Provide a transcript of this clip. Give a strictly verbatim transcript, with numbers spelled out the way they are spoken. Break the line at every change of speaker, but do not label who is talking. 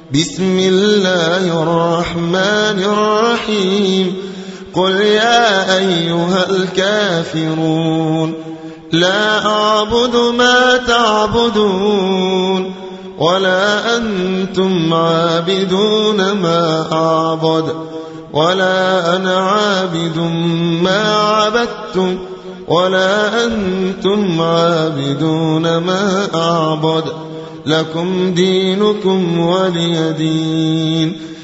بسم الله الرحمن الرحيم قل يا أيها الكافرون لا أعبد ما تعبدون ولا أنتم عابدون ما أعبد ولا أنا عابد ما عبدتم ولا أنتم عابدون ما أعبد لكم دينكم ولي دين.